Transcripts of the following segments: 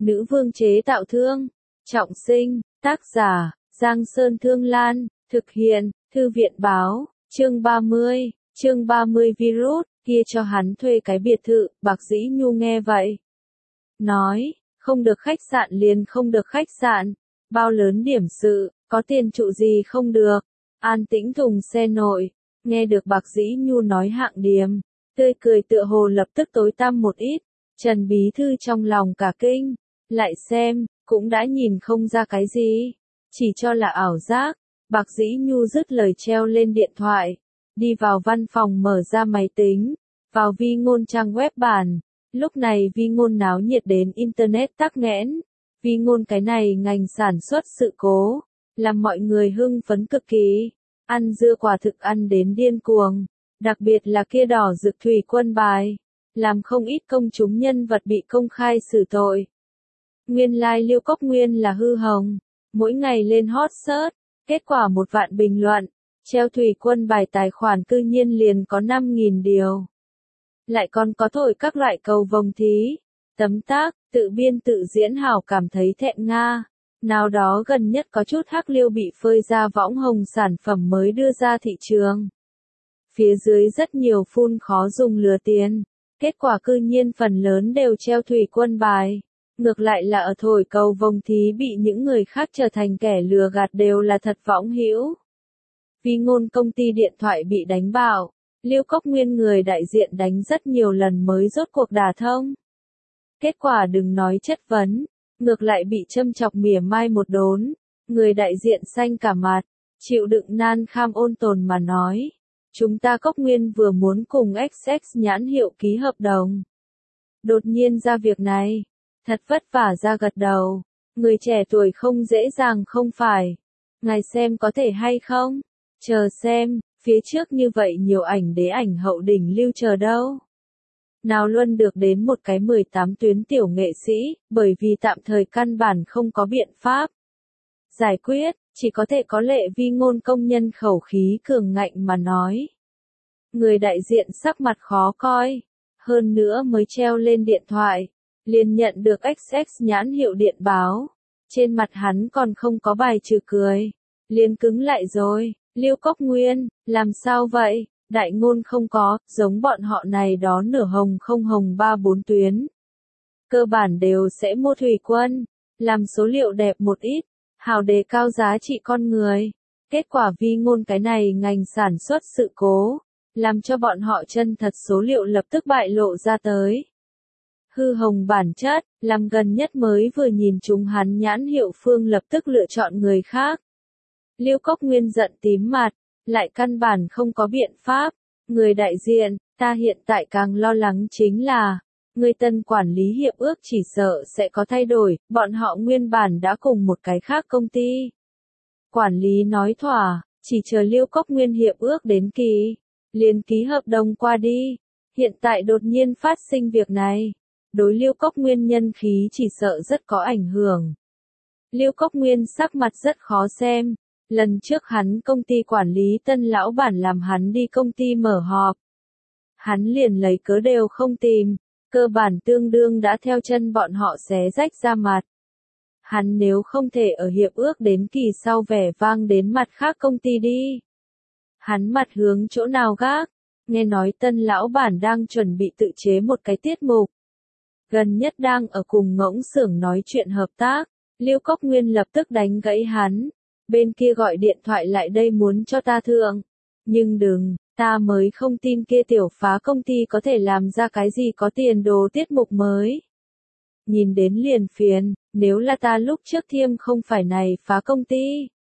Nữ vương chế tạo thương. Trọng sinh, tác giả, Giang Sơn Thương Lan, thực hiện, Thư viện báo, chương 30 virus, kia cho hắn thuê cái biệt thự, Bạc Dĩ Nhu nghe vậy. Nói, không được khách sạn liền không được khách sạn, bao lớn điểm sự, có tiền trụ gì không được, an tĩnh thùng xe nội, nghe được Bạc Dĩ Nhu nói hạng điếm, tươi cười tựa hồ lập tức tối tăm một ít, Trần Bí Thư trong lòng cả kinh, lại xem, cũng đã nhìn không ra cái gì, chỉ cho là ảo giác, Bạc Dĩ Nhu dứt lời treo lên điện thoại, đi vào văn phòng mở ra máy tính, vào Vi Ngôn trang web bản, lúc này Vi Ngôn náo nhiệt đến Internet tắc nghẽn, Vi Ngôn cái này ngành sản xuất sự cố, làm mọi người hưng phấn cực kỳ, ăn dưa quả thực ăn đến điên cuồng, đặc biệt là kia đỏ rực thủy quân bài, làm không ít công chúng nhân vật bị công khai xử tội. Nguyên lai Liêu Cốc Nguyên là hư hồng, mỗi ngày lên hot search, kết quả 1 vạn bình luận, treo thủy quân bài tài khoản cư nhiên liền có 5.000 điều. Lại còn có thổi các loại cầu vồng thí, tấm tác, tự biên tự diễn hảo cảm thấy thẹn nga. Nào đó gần nhất có chút hắc liêu bị phơi ra võng hồng sản phẩm mới đưa ra thị trường. Phía dưới rất nhiều phun khó dùng lừa tiền, kết quả cư nhiên phần lớn đều treo thủy quân bài. Ngược lại là ở thổi cầu vồng thí bị những người khác trở thành kẻ lừa gạt đều là thật võng hữu. Vi Ngôn công ty điện thoại bị đánh bạo, Liêu Cốc Nguyên người đại diện đánh rất nhiều lần mới rốt cuộc đả thông. Kết quả đừng nói chất vấn, ngược lại bị châm chọc mỉa mai một đốn, người đại diện xanh cả mặt, chịu đựng nan kham ôn tồn mà nói. Chúng ta Cốc Nguyên vừa muốn cùng XX nhãn hiệu ký hợp đồng. Đột nhiên ra việc này, thật vất vả ra gật đầu, người trẻ tuổi không dễ dàng không phải. Ngài xem có thể hay không? Chờ xem, phía trước như vậy nhiều ảnh đế ảnh hậu đỉnh lưu chờ đâu. Nào luôn được đến một cái 18 tuyến tiểu nghệ sĩ, bởi vì tạm thời căn bản không có biện pháp giải quyết, chỉ có thể có lệ Vi Ngôn công nhân khẩu khí cường ngạnh mà nói. Người đại diện sắc mặt khó coi, hơn nữa mới treo lên điện thoại, liền nhận được XX nhãn hiệu điện báo, trên mặt hắn còn không có bài trừ cười, liền cứng lại rồi, Liêu Cốc Nguyên, làm sao vậy, đại ngôn không có, giống bọn họ này đó nửa hồng không hồng 3-4 tuyến. Cơ bản đều sẽ mua thủy quân, làm số liệu đẹp một ít, hào đề cao giá trị con người. Kết quả Vi Ngôn cái này ngành sản xuất sự cố, làm cho bọn họ chân thật số liệu lập tức bại lộ ra tới. Hư hồng bản chất, làm gần nhất mới vừa nhìn chúng hắn nhãn hiệu phương lập tức lựa chọn người khác. Liêu Cốc Nguyên giận tím mặt, lại căn bản không có biện pháp. Người đại diện, ta hiện tại càng lo lắng chính là, người tân quản lý hiệp ước chỉ sợ sẽ có thay đổi, bọn họ nguyên bản đã cùng một cái khác công ty. Quản lý nói thỏa, chỉ chờ Liêu Cốc Nguyên hiệp ước đến kỳ, liền ký hợp đồng qua đi. Hiện tại đột nhiên phát sinh việc này, đối Liêu Cốc Nguyên nhân khí chỉ sợ rất có ảnh hưởng. Liêu Cốc Nguyên sắc mặt rất khó xem. Lần trước hắn công ty quản lý tân lão bản làm hắn đi công ty mở họp. Hắn liền lấy cớ đều không tìm, cơ bản tương đương đã theo chân bọn họ xé rách ra mặt. Hắn nếu không thể ở hiệp ước đến kỳ sau vẻ vang đến mặt khác công ty đi. Hắn mặt hướng chỗ nào gác, nghe nói tân lão bản đang chuẩn bị tự chế một cái tiết mục. Gần nhất đang ở cùng Ngỗng Xưởng nói chuyện hợp tác, Liêu Cốc Nguyên lập tức đánh gãy hắn. Bên kia gọi điện thoại lại đây muốn cho ta thượng. Nhưng đừng, ta mới không tin kia tiểu phá công ty có thể làm ra cái gì có tiền đồ tiết mục mới. Nhìn đến liền phiền, nếu là ta lúc trước thiêm không phải này phá công ty.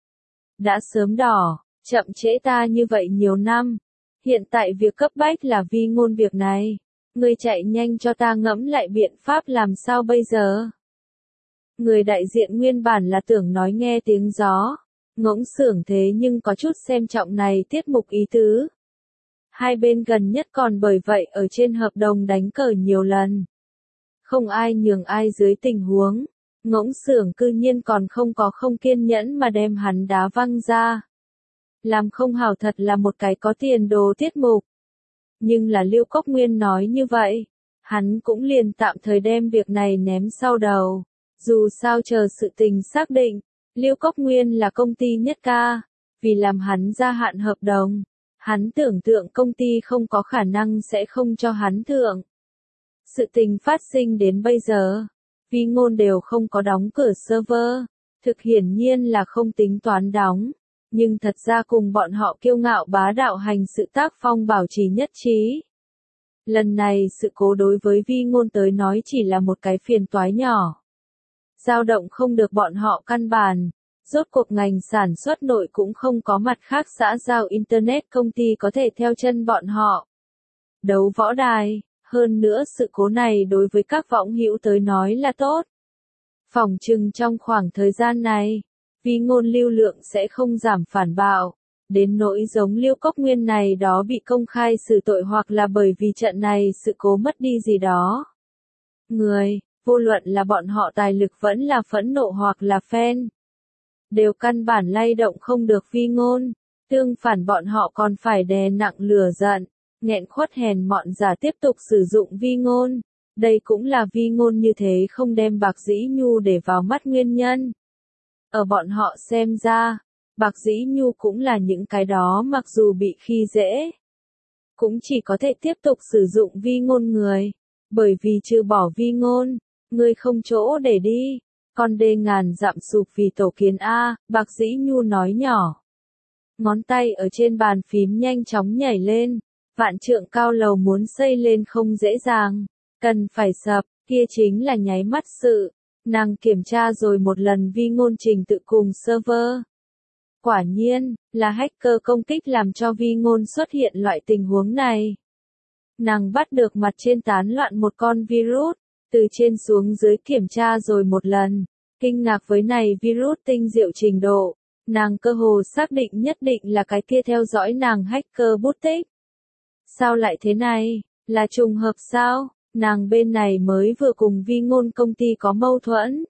Đã sớm đỏ, chậm trễ ta như vậy nhiều năm. Hiện tại việc cấp bách là Vi Ngôn việc này. Ngươi chạy nhanh cho ta ngẫm lại biện pháp làm sao bây giờ. Người đại diện nguyên bản là tưởng nói nghe tiếng gió. Ngỗng Xưởng thế nhưng có chút xem trọng này tiết mục ý tứ. Hai bên gần nhất còn bởi vậy ở trên hợp đồng đánh cờ nhiều lần. Không ai nhường ai dưới tình huống. Ngỗng Xưởng cư nhiên còn không kiên nhẫn mà đem hắn đá văng ra. Làm không hảo thật là một cái có tiền đồ tiết mục. Nhưng là Liêu Cốc Nguyên nói như vậy. Hắn cũng liền tạm thời đem việc này ném sau đầu. Dù sao chờ sự tình xác định, Lưu Cốc Nguyên là công ty nhất ca, vì làm hắn gia hạn hợp đồng, hắn tưởng tượng công ty không có khả năng sẽ không cho hắn thượng. Sự tình phát sinh đến bây giờ, Vi Ngôn đều không có đóng cửa server, thực hiển nhiên là không tính toán đóng, nhưng thật ra cùng bọn họ kiêu ngạo bá đạo hành sự tác phong bảo trì nhất trí. Lần này sự cố đối với Vi Ngôn tới nói chỉ là một cái phiền toái nhỏ. Dao động không được bọn họ căn bản, rốt cuộc ngành sản xuất nội cũng không có mặt khác xã giao Internet công ty có thể theo chân bọn họ. Đấu võ đài, hơn nữa sự cố này đối với các võng hữu tới nói là tốt. Phỏng chừng trong khoảng thời gian này, Vi Ngôn lưu lượng sẽ không giảm phản bạo, đến nỗi giống Lưu Cốc Nguyên này đó bị công khai xử tội hoặc là bởi vì trận này sự cố mất đi gì đó. Người, vô luận là bọn họ tài lực vẫn là phẫn nộ hoặc là fan, đều căn bản lay động không được Vi Ngôn, tương phản bọn họ còn phải đè nặng lửa giận, nghẹn khuất hèn mọn giả tiếp tục sử dụng Vi Ngôn. Đây cũng là Vi Ngôn như thế không đem Bạc Dĩ Nhu để vào mắt nguyên nhân. Ở bọn họ xem ra, Bạc Dĩ Nhu cũng là những cái đó mặc dù bị khi dễ, cũng chỉ có thể tiếp tục sử dụng Vi Ngôn người, bởi vì trừ bỏ Vi Ngôn, người không chỗ để đi, con đê ngàn dặm sụp vì tổ kiến A, Bạc Dĩ Nhu nói nhỏ. Ngón tay ở trên bàn phím nhanh chóng nhảy lên, vạn trượng cao lầu muốn xây lên không dễ dàng, cần phải sập, kia chính là nháy mắt sự. Nàng kiểm tra rồi một lần Vi Ngôn trình tự cùng server. Quả nhiên, là hacker công kích làm cho Vi Ngôn xuất hiện loại tình huống này. Nàng bắt được mặt trên tán loạn một con virus, từ trên xuống dưới kiểm tra rồi một lần, kinh ngạc với này virus tinh diệu trình độ, nàng cơ hồ xác định nhất định là cái kia theo dõi nàng hacker bút tích. Sao lại thế này, là trùng hợp sao? Nàng bên này mới vừa cùng Vi Ngôn công ty có mâu thuẫn.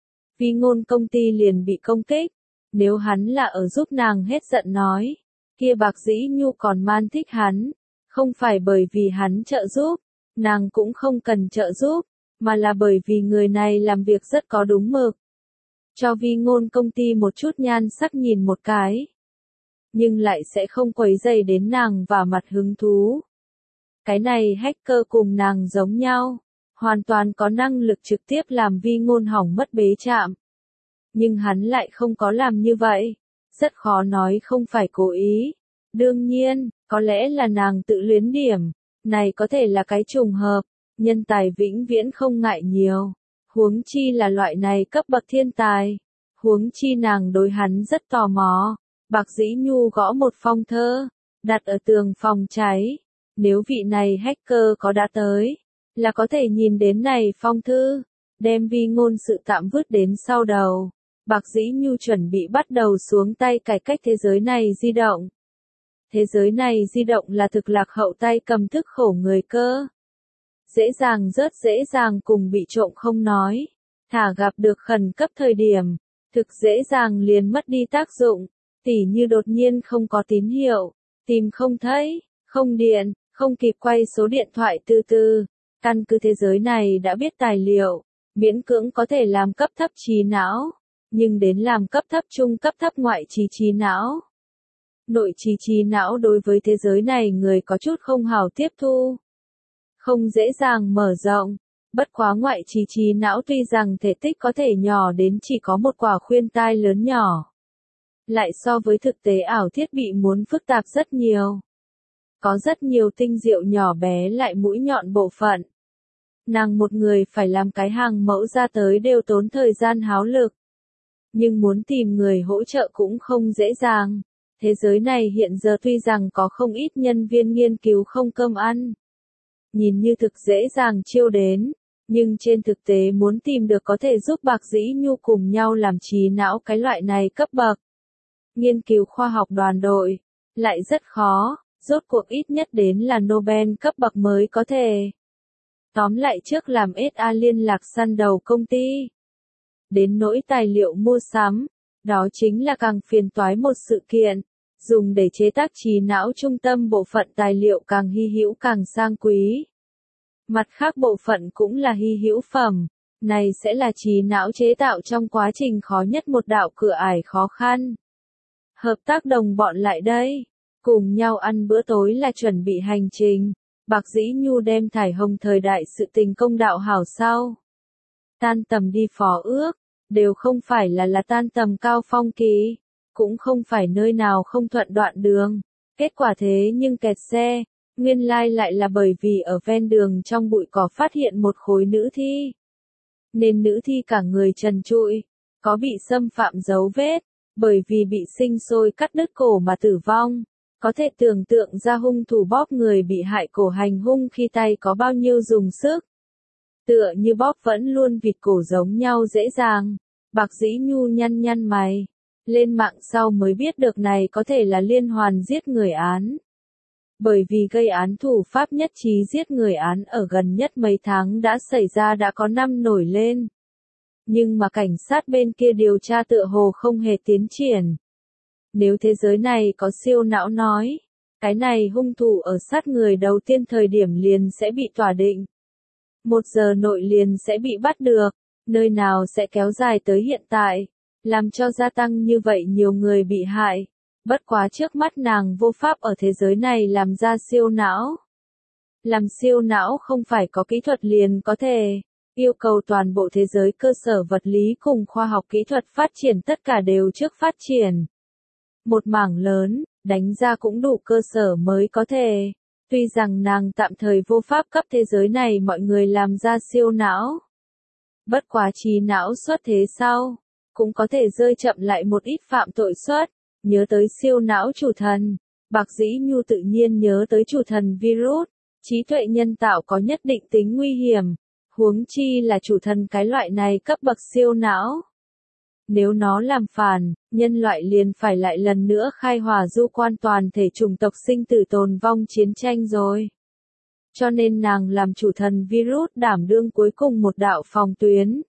Vi Ngôn công ty liền bị công kích, nếu hắn là ở giúp nàng hết giận nói, kia Bạc Dĩ Nhu còn man thích hắn, không phải bởi vì hắn trợ giúp, nàng cũng không cần trợ giúp, mà là bởi vì người này làm việc rất có đúng mực. Cho Vi Ngôn công ty một chút nhan sắc nhìn một cái, nhưng lại sẽ không quấy rầy đến nàng và mặt hứng thú. Cái này hacker cùng nàng giống nhau, hoàn toàn có năng lực trực tiếp làm Vi Ngôn hỏng mất bế trạm. Nhưng hắn lại không có làm như vậy, rất khó nói không phải cố ý. Đương nhiên, có lẽ là nàng tự luyến điểm, này có thể là cái trùng hợp, nhân tài vĩnh viễn không ngại nhiều. Huống chi là loại này cấp bậc thiên tài, huống chi nàng đối hắn rất tò mò. Bạc Dĩ Nhu gõ một phong thơ, đặt ở tường phòng cháy. Nếu vị này hacker có đã tới, là có thể nhìn đến này phong thư, đem Vi Ngôn sự tạm vứt đến sau đầu. Bạc Dĩ Nhu chuẩn bị bắt đầu xuống tay cải cách thế giới này di động. Thế giới này di động là thực lạc hậu tay cầm thức khổ người cơ. Dễ dàng rớt dễ dàng cùng bị trộm không nói. Thả gặp được khẩn cấp thời điểm, thực dễ dàng liền mất đi tác dụng, tỉ như đột nhiên không có tín hiệu, tìm không thấy, không điện, không kịp quay số điện thoại từ từ. Căn cứ thế giới này đã biết tài liệu, miễn cưỡng có thể làm cấp thấp trí não, nhưng đến làm cấp thấp trung cấp thấp ngoại trí não. Nội trí não đối với thế giới này người có chút không hào tiếp thu, không dễ dàng mở rộng. Bất quá ngoại trí não tuy rằng thể tích có thể nhỏ đến chỉ có một quả khuyên tai lớn nhỏ, lại so với thực tế ảo thiết bị muốn phức tạp rất nhiều. Có rất nhiều tinh diệu nhỏ bé lại mũi nhọn bộ phận. Nàng một người phải làm cái hàng mẫu ra tới đều tốn thời gian háo lực. Nhưng muốn tìm người hỗ trợ cũng không dễ dàng. Thế giới này hiện giờ tuy rằng có không ít nhân viên nghiên cứu không cơm ăn, nhìn như thực dễ dàng chiêu đến, nhưng trên thực tế muốn tìm được có thể giúp Bạc Dĩ Nhu cùng nhau làm trí não cái loại này cấp bậc nghiên cứu khoa học đoàn đội, lại rất khó, rốt cuộc ít nhất đến là Nobel cấp bậc mới có thể. Tóm lại trước làm SA liên lạc săn đầu công ty. Đến nỗi tài liệu mua sắm, đó chính là càng phiền toái một sự kiện, dùng để chế tác trí não trung tâm bộ phận tài liệu càng hy hữu càng sang quý. Mặt khác bộ phận cũng là hy hữu phẩm, Này sẽ là trí não chế tạo trong quá trình khó nhất một đạo cửa ải khó khăn. Hợp tác đồng bọn lại đây. Cùng nhau ăn bữa tối là chuẩn bị hành trình. Bạc Dĩ Nhu đem thải hồng thời đại sự tình công đạo hảo sau. Tan tầm đi phó ước. Đều không phải là tan tầm cao phong kỳ. Cũng không phải nơi nào không thuận đoạn đường. Kết quả thế nhưng kẹt xe. Nguyên lai lại là bởi vì ở ven đường trong bụi cỏ phát hiện một khối nữ thi. Nên nữ thi cả người trần trụi. Có bị xâm phạm dấu vết. Bởi vì bị sinh sôi cắt đứt cổ mà tử vong. Có thể tưởng tượng ra hung thủ bóp người bị hại cổ hành hung khi tay có bao nhiêu dùng sức. Tựa như bóp vẫn luôn vịt cổ giống nhau dễ dàng. Bạc Dĩ Nhu nhăn nhăn mày. Lên mạng sau mới biết được này có thể là liên hoàn giết người án. Bởi vì gây án thủ pháp nhất trí giết người án ở gần nhất mấy tháng đã xảy ra đã có năm nổi lên. Nhưng mà cảnh sát bên kia điều tra tựa hồ không hề tiến triển. Nếu thế giới này có siêu não nói, cái này hung thủ ở sát người đầu tiên thời điểm liền sẽ bị tỏa định. 1 giờ nội liền sẽ bị bắt được, nơi nào sẽ kéo dài tới hiện tại, làm cho gia tăng như vậy nhiều người bị hại. Bất quá trước mắt nàng vô pháp ở thế giới này làm ra siêu não. Làm siêu não không phải có kỹ thuật liền có thể. Yêu cầu toàn bộ thế giới cơ sở vật lý cùng khoa học kỹ thuật phát triển tất cả đều trước phát triển. Một mảng lớn, đánh ra cũng đủ cơ sở mới có thể. Tuy rằng nàng tạm thời vô pháp cấp thế giới này mọi người làm ra siêu não. Bất quá trí não xuất thế sau, cũng có thể rơi chậm lại một ít phạm tội suất. Nhớ tới siêu não chủ thần, Bạc Dĩ Nhu tự nhiên nhớ tới chủ thần virus. Trí tuệ nhân tạo có nhất định tính nguy hiểm. Huống chi là chủ thần cái loại này cấp bậc siêu não. Nếu nó làm phản, nhân loại liền phải lại lần nữa khai hỏa du quan toàn thể chủng tộc sinh tử tồn vong chiến tranh rồi. Cho nên nàng làm chủ thần virus đảm đương cuối cùng một đạo phòng tuyến.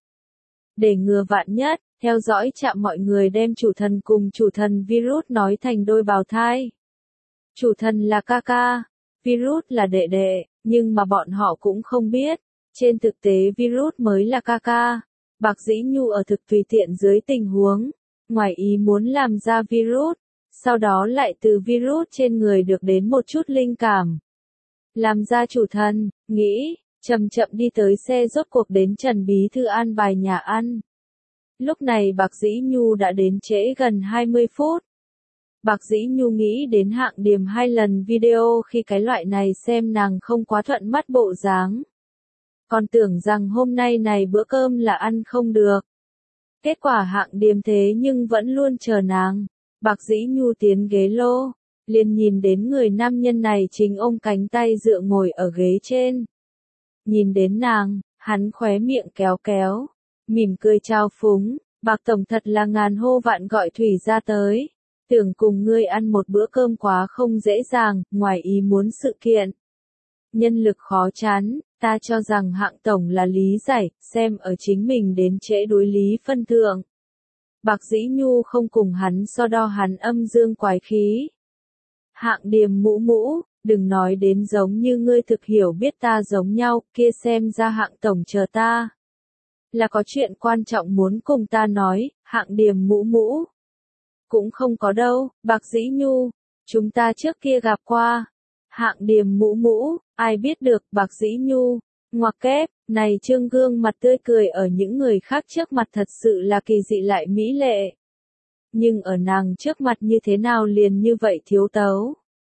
Để ngừa vạn nhất, theo dõi chạm mọi người đem chủ thần cùng chủ thần virus nói thành đôi bào thai. Chủ thần là ca ca, virus là đệ đệ, nhưng mà bọn họ cũng không biết. Trên thực tế virus mới là ca ca. Bạc Dĩ Nhu ở thực tùy tiện dưới tình huống, ngoài ý muốn làm ra virus, sau đó lại từ virus trên người được đến một chút linh cảm. Làm ra chủ thần, nghĩ, chậm chậm đi tới xe rốt cuộc đến Trần Bí Thư an bài nhà ăn. Lúc này Bạc Dĩ Nhu đã đến trễ gần 20 phút. Bạc Dĩ Nhu nghĩ đến Hạng Điềm 2 lần video khi cái loại này xem nàng không quá thuận mắt bộ dáng. Còn tưởng rằng hôm nay này bữa cơm là ăn không được. Kết quả Hạng Điềm thế nhưng vẫn luôn chờ nàng. Bạc Dĩ Nhu tiến ghế lô, liền nhìn đến người nam nhân này chính ôm cánh tay dựa ngồi ở ghế trên. Nhìn đến nàng, hắn khóe miệng kéo kéo, mỉm cười trao phúng, Bạc Tổng thật là ngàn hô vạn gọi thủy ra tới. Tưởng cùng ngươi ăn một bữa cơm quá không dễ dàng, ngoài ý muốn sự kiện. Nhân lực khó chán, ta cho rằng Hạng Tổng là lý giải, xem ở chính mình đến trễ đối lý phân thượng. Bạc Dĩ Nhu không cùng hắn so đo hắn âm dương quái khí. Hạng Điềm mũ mũ, đừng nói đến giống như ngươi thực hiểu biết ta giống nhau, kia xem ra Hạng Tổng chờ ta. Là có chuyện quan trọng muốn cùng ta nói, Hạng Điềm mũ mũ. Cũng không có đâu, Bạc Dĩ Nhu, chúng ta trước kia gặp qua. Hạng Điềm mũ mũ, ai biết được, Bạc Dĩ Nhu, ngoặc kép, này trương gương mặt tươi cười ở những người khác trước mặt thật sự là kỳ dị lại mỹ lệ. Nhưng ở nàng trước mặt như thế nào liền như vậy thiếu tấu.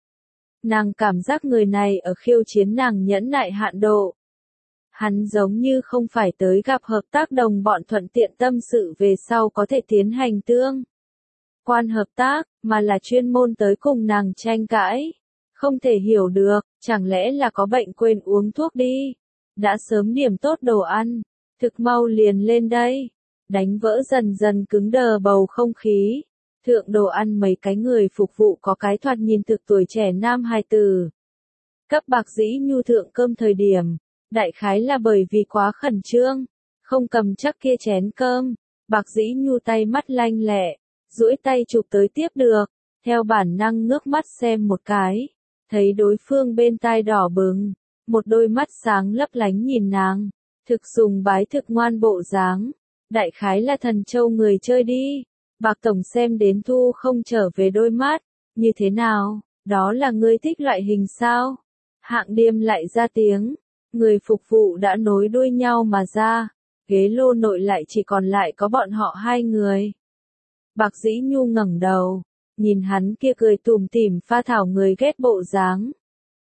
Nàng cảm giác người này ở khiêu chiến nàng nhẫn nại hạn độ. Hắn giống như không phải tới gặp hợp tác đồng bọn thuận tiện tâm sự về sau có thể tiến hành tương quan hợp tác, mà là chuyên môn tới cùng nàng tranh cãi. Không thể hiểu được, chẳng lẽ là có bệnh quên uống thuốc đi. Đã sớm điểm tốt đồ ăn, thực mau liền lên đây. Đánh vỡ dần dần cứng đờ bầu không khí. Thượng đồ ăn mấy cái người phục vụ có cái thoạt nhìn thực tuổi trẻ nam hài tử. Cấp Bạc Dĩ Nhu thượng cơm thời điểm, đại khái là bởi vì quá khẩn trương, không cầm chắc kia chén cơm. Bạc Dĩ Nhu tay mắt lanh lẹ, duỗi tay chụp tới tiếp được, theo bản năng ngước mắt xem một cái. Thấy đối phương bên tai đỏ bừng, một đôi mắt sáng lấp lánh nhìn nàng, Thực sùng bái thực ngoan bộ dáng. Đại khái là thần châu người chơi đi. Bạc tổng xem đến thu không trở về đôi mắt. Như thế nào, đó là ngươi thích loại hình sao? Hạng Điềm lại ra tiếng. Người phục vụ đã nối đuôi nhau mà ra. Ghế lô nội lại chỉ còn lại có bọn họ hai người. Bạc Dĩ Nhu ngẩng đầu, nhìn hắn kia cười tủm tỉm pha thảo người ghét bộ dáng.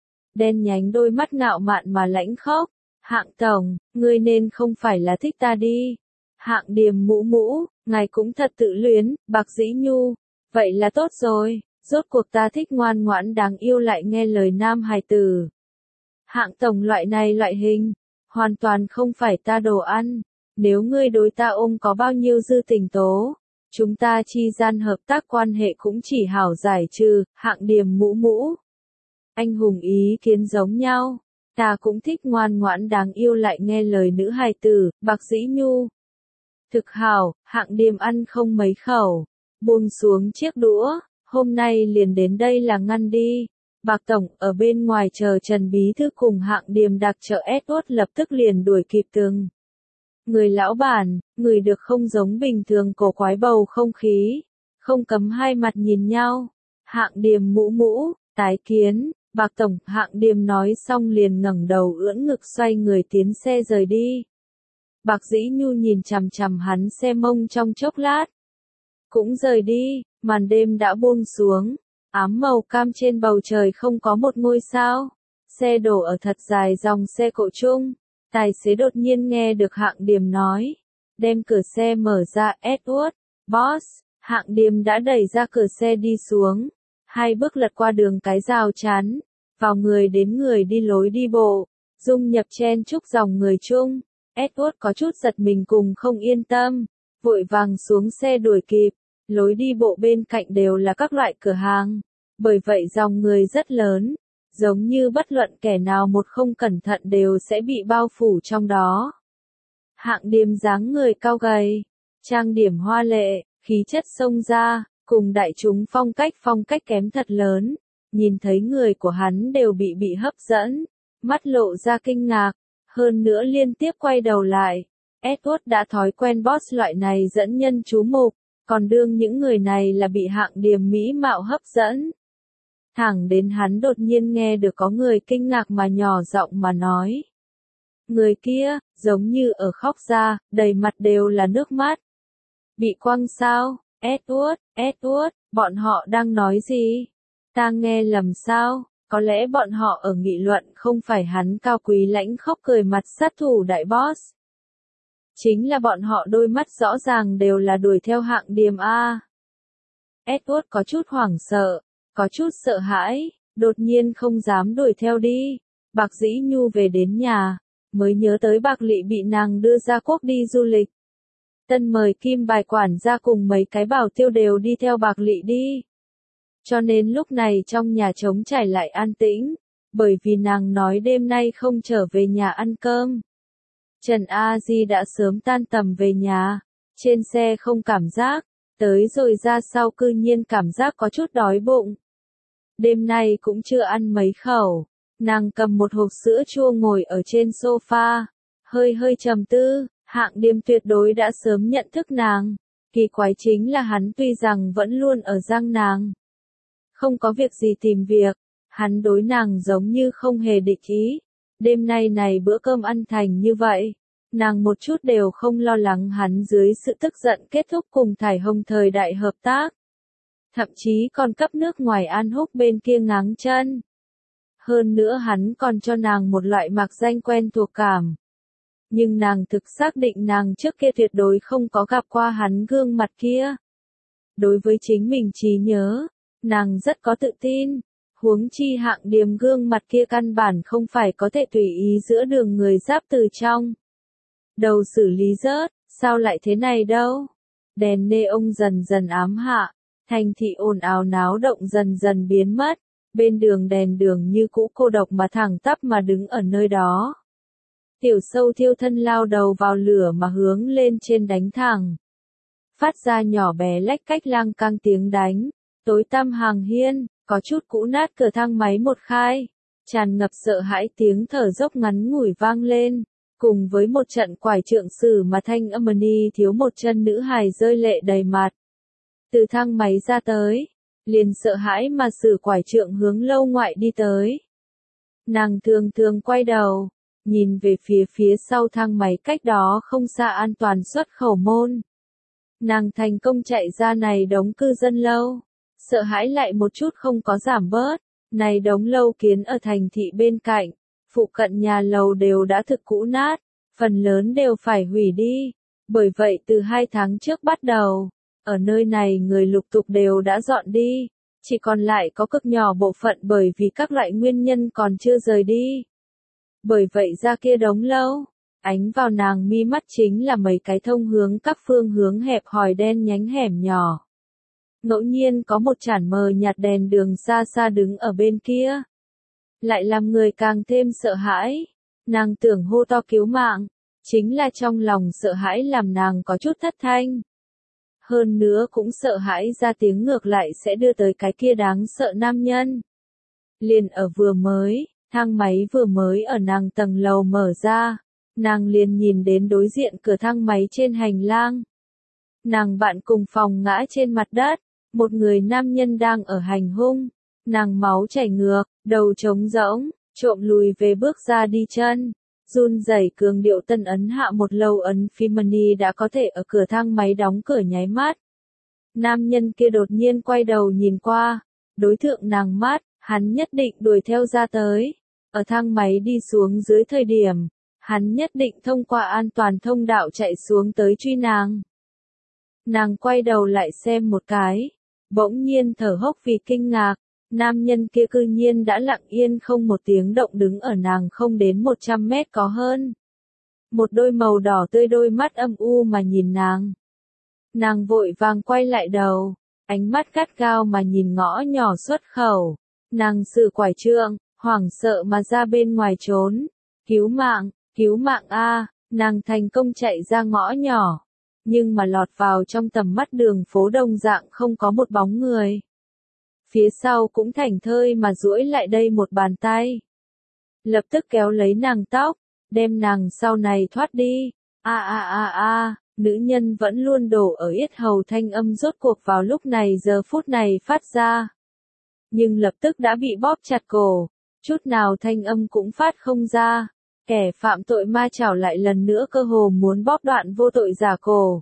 Đen nhánh đôi mắt ngạo mạn mà lãnh khốc. Hạng tổng, ngươi nên không phải là thích ta đi. Hạng Điềm mũ mũ, ngài cũng thật tự luyến. Bạc Dĩ Nhu, vậy là tốt rồi, rốt cuộc ta thích ngoan ngoãn đáng yêu lại nghe lời nam hài tử. Hạng tổng loại hình, hoàn toàn không phải ta đồ ăn. Nếu ngươi đối ta có bao nhiêu dư tình tố, chúng ta chi gian hợp tác quan hệ cũng chỉ hảo giải trừ. Hạng Điềm mũ mũ. Anh hùng ý kiến giống nhau. Ta cũng thích ngoan ngoãn đáng yêu lại nghe lời nữ hài tử. Bạc Dĩ Nhu. Thực hảo. Hạng Điềm ăn không mấy khẩu, buông xuống chiếc đũa. Hôm nay liền đến đây là ngăn đi. Bạc tổng ở bên ngoài chờ Trần Bí Thư cùng Hạng Điềm đặc trợ Edward lập tức liền đuổi kịp từng. Người lão bản, người được không giống bình thường cổ quái bầu không khí. Không cấm hai mặt nhìn nhau. Hạng Điềm mũ mũ, tái kiến. Bạc tổng, Hạng Điềm nói xong liền ngẩng đầu ưỡn ngực xoay người tiến xe rời đi. Bạc Dĩ Nhu nhìn chằm chằm hắn xe mông trong chốc lát. Cũng rời đi, màn đêm đã buông xuống. Ám màu cam trên bầu trời không có một ngôi sao. Xe đổ ở thật dài dòng xe cộ chung. Tài xế đột nhiên nghe được Hạng Điềm nói. Đem cửa xe mở ra. Edward, boss. Hạng Điềm đã đẩy ra cửa xe đi xuống. Hai bước lật qua đường cái rào chắn. Vào người đến người đi lối đi bộ. Dung nhập chen chúc dòng người chung. Edward có chút giật mình cùng không yên tâm. Vội vàng xuống xe đuổi kịp. Lối đi bộ bên cạnh đều là các loại cửa hàng. Bởi vậy dòng người rất lớn. Giống như bất luận kẻ nào một không cẩn thận đều sẽ bị bao phủ trong đó. Hạng Điềm dáng người cao gầy. Trang điểm hoa lệ, khí chất xông ra, cùng đại chúng phong cách kém thật lớn. Nhìn thấy người của hắn đều bị hấp dẫn. Mắt lộ ra kinh ngạc. Hơn nữa liên tiếp quay đầu lại. Edward đã thói quen boss loại này dẫn nhân chú mục. Còn đương những người này là bị Hạng Điềm mỹ mạo hấp dẫn. Thẳng đến hắn đột nhiên nghe được có người kinh ngạc mà nhỏ giọng mà nói. Người kia, giống như ở khóc ra, đầy mặt đều là nước mắt. Bị quăng sao? Edward, bọn họ đang nói gì? Ta nghe lầm sao? Có lẽ bọn họ ở nghị luận không phải hắn cao quý lãnh khốc cười mặt sát thủ đại boss. Chính là bọn họ đôi mắt rõ ràng đều là đuổi theo Hạng Điềm a. Edward có chút hoảng sợ, có chút sợ hãi, đột nhiên không dám đuổi theo đi. Bạc Dĩ Nhu về đến nhà, mới nhớ tới Bạc Lị bị nàng đưa ra quốc đi du lịch. Tân mời Kim bài quản gia cùng mấy cái bảo tiêu đều đi theo Bạc Lị đi. Cho nên lúc này trong nhà trống trải lại an tĩnh, bởi vì nàng nói đêm nay không trở về nhà ăn cơm. Trần A Di đã sớm tan tầm về nhà, trên xe không cảm giác, tới rồi ra sau cư nhiên cảm giác có chút đói bụng. Đêm nay cũng chưa ăn mấy khẩu, nàng cầm một hộp sữa chua ngồi ở trên sofa, hơi trầm tư. Hạng Điềm tuyệt đối đã sớm nhận thức nàng, kỳ quái chính là hắn tuy rằng vẫn luôn ở giang nàng. Không có việc gì tìm việc, hắn đối nàng giống như không hề địch ý. Đêm nay này bữa cơm ăn thành như vậy, nàng một chút đều không lo lắng hắn dưới sự tức giận kết thúc cùng Thải Hồng thời đại hợp tác. Thậm chí còn cấp nước ngoài An Húc bên kia ngáng chân. Hơn nữa hắn còn cho nàng một loại mạc danh quen thuộc cảm. Nhưng nàng thực xác định nàng trước kia tuyệt đối không có gặp qua hắn gương mặt kia. Đối với chính mình trí nhớ, nàng rất có tự tin. Huống chi Hạng Điềm gương mặt kia căn bản không phải có thể tùy ý giữa đường người giáp từ trong. Đầu xử lý rớt, sao lại thế này đâu? Đèn neon dần dần ám hạ, thành thị ồn ào náo động dần dần biến mất. Bên đường đèn đường như cũ cô độc mà thẳng tắp mà đứng ở nơi đó. Tiểu sâu thiêu thân lao đầu vào lửa mà hướng lên trên đánh thẳng. Phát ra nhỏ bé lách cách lang cang tiếng đánh. Tối tăm hàng hiên, có chút cũ nát cửa thang máy một khai. Tràn ngập sợ hãi tiếng thở dốc ngắn ngủi vang lên. cùng với một trận quải trượng sử mà Thanh Âm Ni thiếu một chân nữ hài rơi lệ đầy mặt. Từ thang máy ra tới, liền sợ hãi mà sử quải trượng hướng lâu ngoại đi tới. Nàng thường thường quay đầu, nhìn về phía sau thang máy cách đó không xa an toàn xuất khẩu môn. Nàng thành công chạy ra này đống cư dân lâu, sợ hãi lại một chút không có giảm bớt. Này đống lâu kiến ở thành thị bên cạnh, phụ cận nhà lầu đều đã thực cũ nát, phần lớn đều phải hủy đi. Bởi vậy từ 2 tháng trước bắt đầu, ở nơi này người lục tục đều đã dọn đi, chỉ còn lại có cực nhỏ bộ phận bởi vì các loại nguyên nhân còn chưa rời đi. Bởi vậy ra kia đống lâu, ánh vào nàng mi mắt chính là mấy cái thông hướng các phương hướng hẹp hòi đen nhánh hẻm nhỏ. Ngẫu nhiên có một chản mờ nhạt đèn đường xa xa đứng ở bên kia. Lại làm người càng thêm sợ hãi. Nàng tưởng hô to cứu mạng. Chính là trong lòng sợ hãi làm nàng có chút thất thanh. Hơn nữa cũng sợ hãi ra tiếng ngược lại sẽ đưa tới cái kia đáng sợ nam nhân. Liền ở vừa mới, thang máy vừa mới ở nàng tầng lầu mở ra. Nàng liền nhìn đến đối diện cửa thang máy trên hành lang. Nàng bạn cùng phòng ngã trên mặt đất. Một người nam nhân đang ở hành hung, nàng máu chảy ngược, đầu trống rỗng, trộm lùi về bước ra đi chân, run rẩy cường điệu tân ấn hạ một lâu ấn Phimani đã có thể ở cửa thang máy đóng cửa nháy mắt. Nam nhân kia đột nhiên quay đầu nhìn qua, đối thượng nàng mắt, hắn nhất định đuổi theo ra tới. Ở thang máy đi xuống dưới thời điểm, hắn nhất định thông qua an toàn thông đạo chạy xuống tới truy nàng. Nàng quay đầu lại xem một cái. Bỗng nhiên thở hốc vì kinh ngạc, nam nhân kia cư nhiên đã lặng yên không một tiếng động đứng ở nàng không đến 100 mét có hơn. Một đôi màu đỏ tươi đôi mắt âm u mà nhìn nàng. Nàng vội vàng quay lại đầu, ánh mắt gắt gao mà nhìn ngõ nhỏ xuất khẩu. Nàng sử quải trượng, hoảng sợ mà ra bên ngoài trốn. Cứu mạng a! Nàng thành công chạy ra ngõ nhỏ. Nhưng mà lọt vào trong tầm mắt đường phố đồng dạng không có một bóng người. Phía sau cũng thảnh thơi mà duỗi lại đây một bàn tay. Lập tức kéo lấy nàng tóc, đem nàng sau này thoát đi. Nữ nhân vẫn luôn đổ ở yết hầu thanh âm rốt cuộc vào lúc này giờ phút này phát ra. Nhưng lập tức đã bị bóp chặt cổ, chút nào thanh âm cũng phát không ra. Kẻ phạm tội ma chảo lại lần nữa cơ hồ muốn bóp đoạn vô tội giả cổ.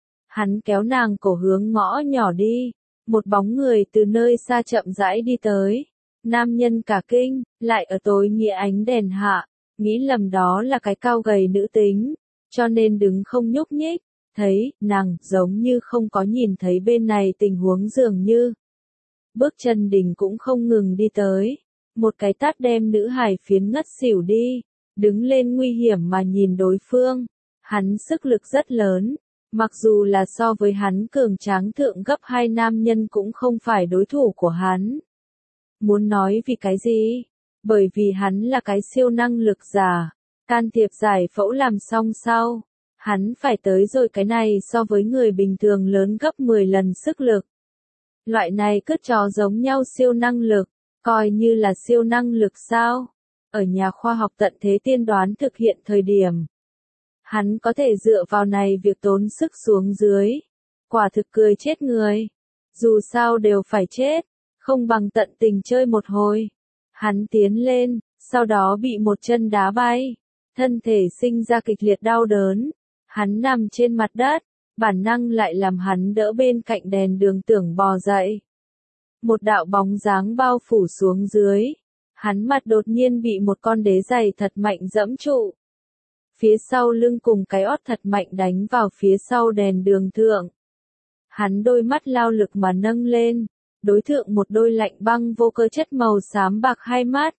Hắn kéo nàng cổ hướng ngõ nhỏ đi, một bóng người từ nơi xa chậm rãi đi tới. Nam nhân cả kinh, lại ở tối nghĩa ánh đèn hạ, nghĩ lầm đó là cái cao gầy nữ tính, cho nên đứng không nhúc nhích, thấy, nàng, giống như không có nhìn thấy bên này tình huống dường như. Bước chân đình cũng không ngừng đi tới, một cái tát đem nữ hài phiến ngất xỉu đi. Đứng lên nguy hiểm mà nhìn đối phương, hắn sức lực rất lớn, mặc dù là so với hắn cường tráng thượng gấp 2 nam nhân cũng không phải đối thủ của hắn. Muốn nói vì cái gì? Bởi vì hắn là cái siêu năng lực giả, can thiệp giải phẫu làm xong sau, hắn phải tới rồi cái này so với người bình thường lớn gấp 10 lần sức lực. Loại này cứ trò giống nhau siêu năng lực, coi như là siêu năng lực sao? Ở nhà khoa học tận thế tiên đoán thực hiện thời điểm. Hắn có thể dựa vào này việc tốn sức xuống dưới. Quả thực cười chết người. Dù sao đều phải chết, không bằng tận tình chơi một hồi. Hắn tiến lên, sau đó bị một chân đá bay. Thân thể sinh ra kịch liệt đau đớn. Hắn nằm trên mặt đất, bản năng lại làm hắn đỡ bên cạnh đèn đường tưởng bò dậy. Một đạo bóng dáng bao phủ xuống dưới. Hắn mặt đột nhiên bị một con đế giày thật mạnh dẫm trụ. Phía sau lưng cùng cái ót thật mạnh đánh vào phía sau đèn đường thượng. Hắn đôi mắt lao lực mà nâng lên, đối thượng một đôi lạnh băng vô cơ chất màu xám bạc hai mắt.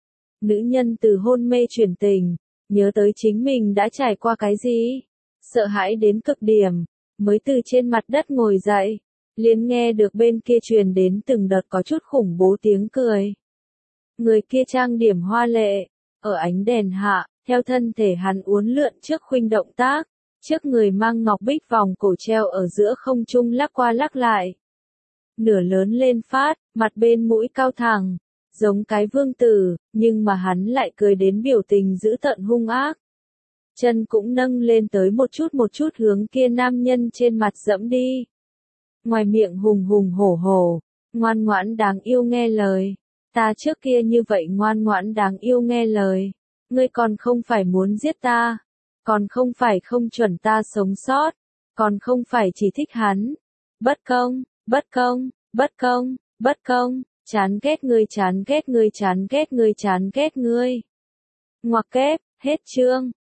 Nữ nhân từ hôn mê chuyển tình, nhớ tới chính mình đã trải qua cái gì, sợ hãi đến cực điểm, mới từ trên mặt đất ngồi dậy, liền nghe được bên kia truyền đến từng đợt có chút khủng bố tiếng cười. Người kia trang điểm hoa lệ, ở ánh đèn hạ, theo thân thể hắn uốn lượn trước khuynh động tác, trước người mang ngọc bích vòng cổ treo ở giữa không trung lắc qua lắc lại. Nửa lớn lên phát, mặt bên mũi cao thẳng, giống cái vương tử, nhưng mà hắn lại cười đến biểu tình dữ tợn hung ác. chân cũng nâng lên tới một chút hướng kia nam nhân trên mặt dẫm đi. Ngoài miệng hùng hùng hổ hổ, ngoan ngoãn đáng yêu nghe lời. Ta trước kia như vậy ngoan ngoãn đáng yêu nghe lời. Ngươi còn không phải muốn giết ta, còn không phải không chuẩn ta sống sót, còn không phải chỉ thích hắn. Bất công, bất công, bất công, bất công, chán ghét ngươi chán ghét ngươi chán ghét ngươi chán ghét ngươi. Ngoặc kép, hết chương.